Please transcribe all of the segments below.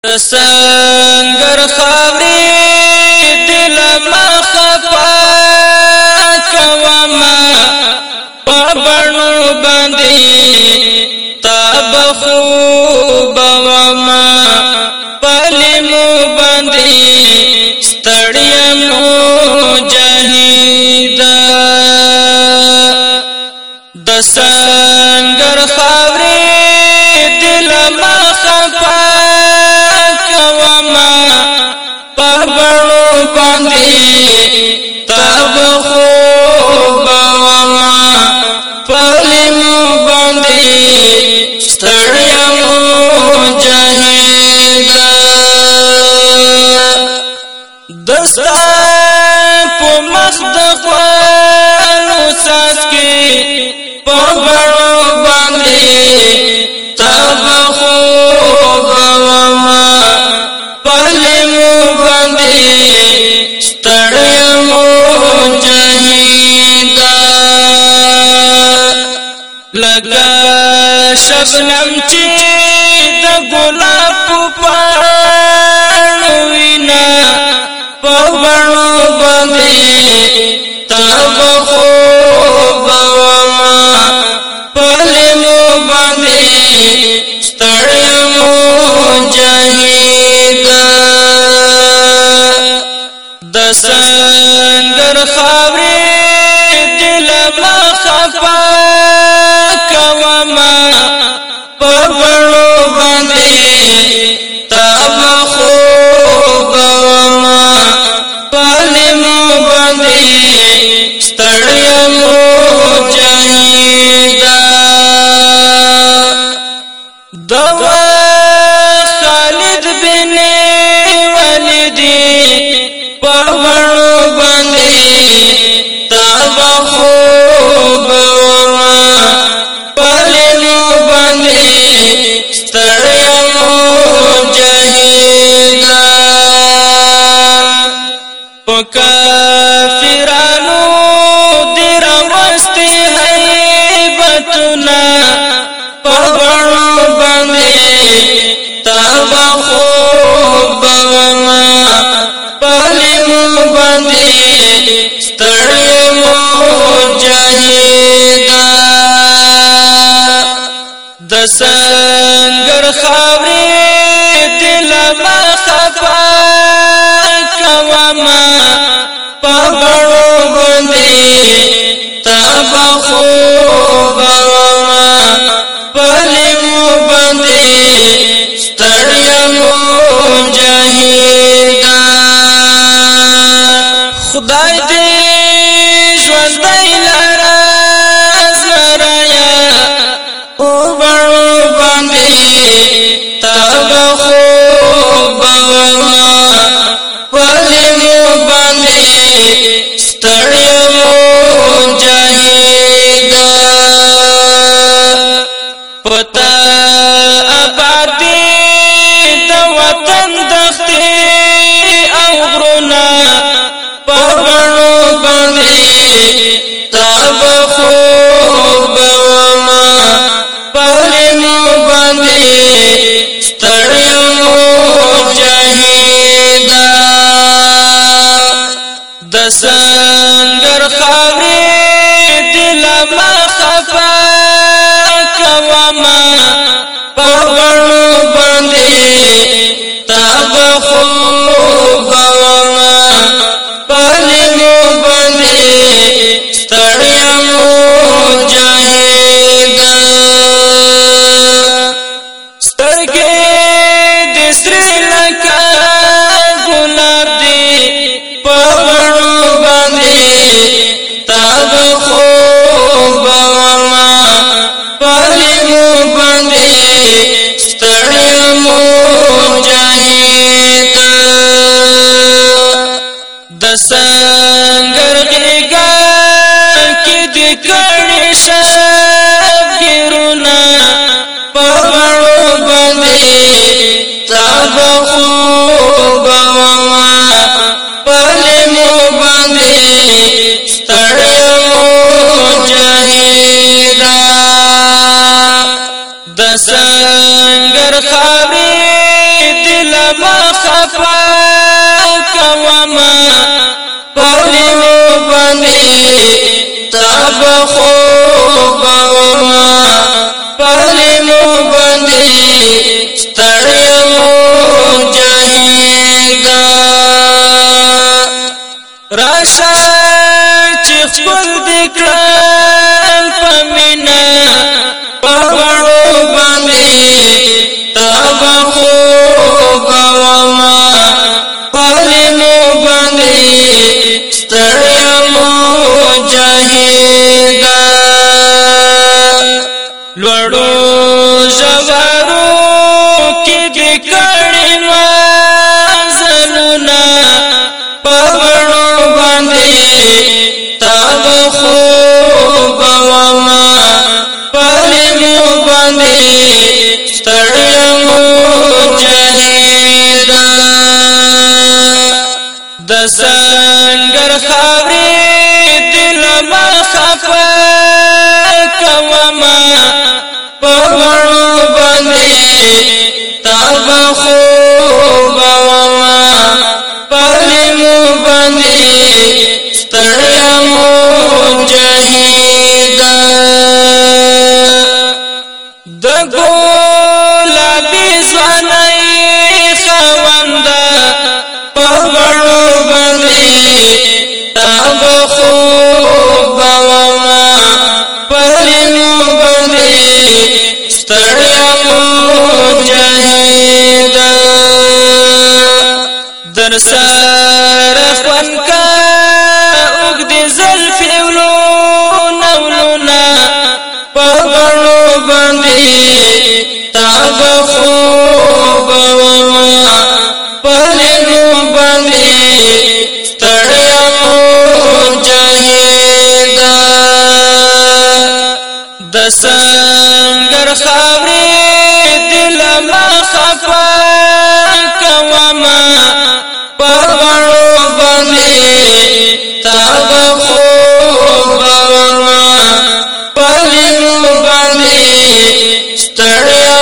سنگر خاوري دل ما خفا کوما پبړو باندې تاب خوب وما پلمو باندې ستړیا مجاهد د سنگر خاوري دل ما خفا کوما پبړو باندې تاب خوب وما پلمو باندې ستړیا مجاهد دستا په مخ د خوانو ساس کې پبړو باندې تاب خوب وما پلمو باندې ستړیا مجاهد لگا شبنم چې د ګلاب پاڼو وینا پبړو باندې تاب خوب وما پلمو باندې ستړیا مجاهد د سنگر خاوري دل ما خفا کوما پبړو باندې تاب خوب وما پلمو باندې ستړیا مجاهد دوا خالد بن ولید پبړو باندې تاب خوب وما پلمو باندې ستړیا مجاهد کافرانو در مستی هیبتنا پبړو باندې تاب خوب وما پلمو باندې ستړیا مجاهد د سنگر خاوري دل ما خفا کوما پبړو باندې تاب خوب وما پلمو باندې ستړیا مجاهد خدای دې ژوندۍ لاره زرایا او بړو باندې تاب خوب وما پلمو باندې ستړیا مجاهد پتا آبادی د وطن دختي او غرونا پبړو باندې تاب خوب وما پلمو باندې ستړیا مجاهد د سنگر خاوري دل ما خفا کوما پبړو باندې تاب خوب وما پلمو باندې ستړیا مجاهد سترګې د سر لکه ګلاب دی پبړو باندې تاب خوب وما پلمو باندې ستړیا مجاهد د سنگر غېږه کې د کړي شبګیرونه پبړو باندې تاب خوب وما پلمو باندې ستړیا مجاهد د سنگر خاوري دل عرشا چې خپل دکړل پمینا پغړو باندې تابا خوب وما پلمو باندې ستړیا مجاهدا لوړو ژورو کې دې کړي مازلونه پغړو باندې تابا خوب وما پلمو باندې ستړیا مجاهدا د سنگر خاورې دل ما خفا کوما پغړو باندې تابا خوب وما پلمو باندې ستړیا مجاهدا د ګلابي ځوانۍ خواندا پغړو باندې تابا خوب وما پلمو باندې ستړیا مجاهدا در سره خوان کا اوږد زلفې ولونه پغړو باندې تابا خوب وما پلمو باندې ستړیا مجاهدا د سنگر خاورې دل ما خفا کوما پغړو باندې تابا خوب وما پلمو باندې ستړیا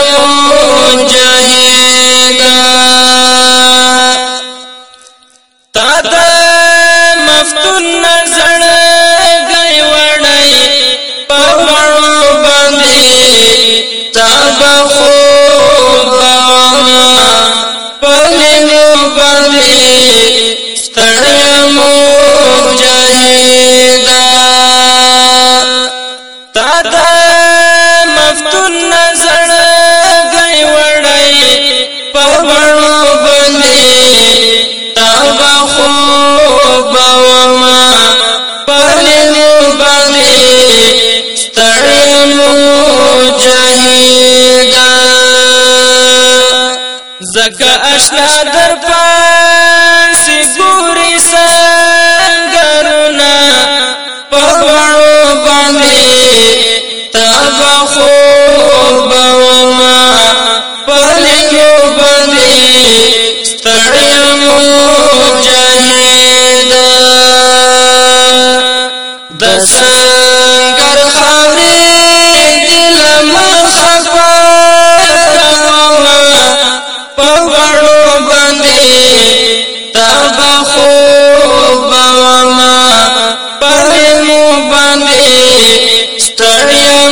مجاهدا تا د مفتون نظر گئی وړای پغړو باندې تابا خوب وما پلمو باندې ستړیا مجاهدا تا د مفتون نظر گئی وړای پغړو باندې تابا خوب وما پلمو باندې ستړیا مجاهدا زکه آشنا در پاسې ګوري سنگرونه پغړو باندې تابا خوب وما پلمو باندې ستړیا مجاهدا د سنگر خاورې دل ما خفا کوما پغړو باندې تابا خوب وما پلمو باندې ستړیا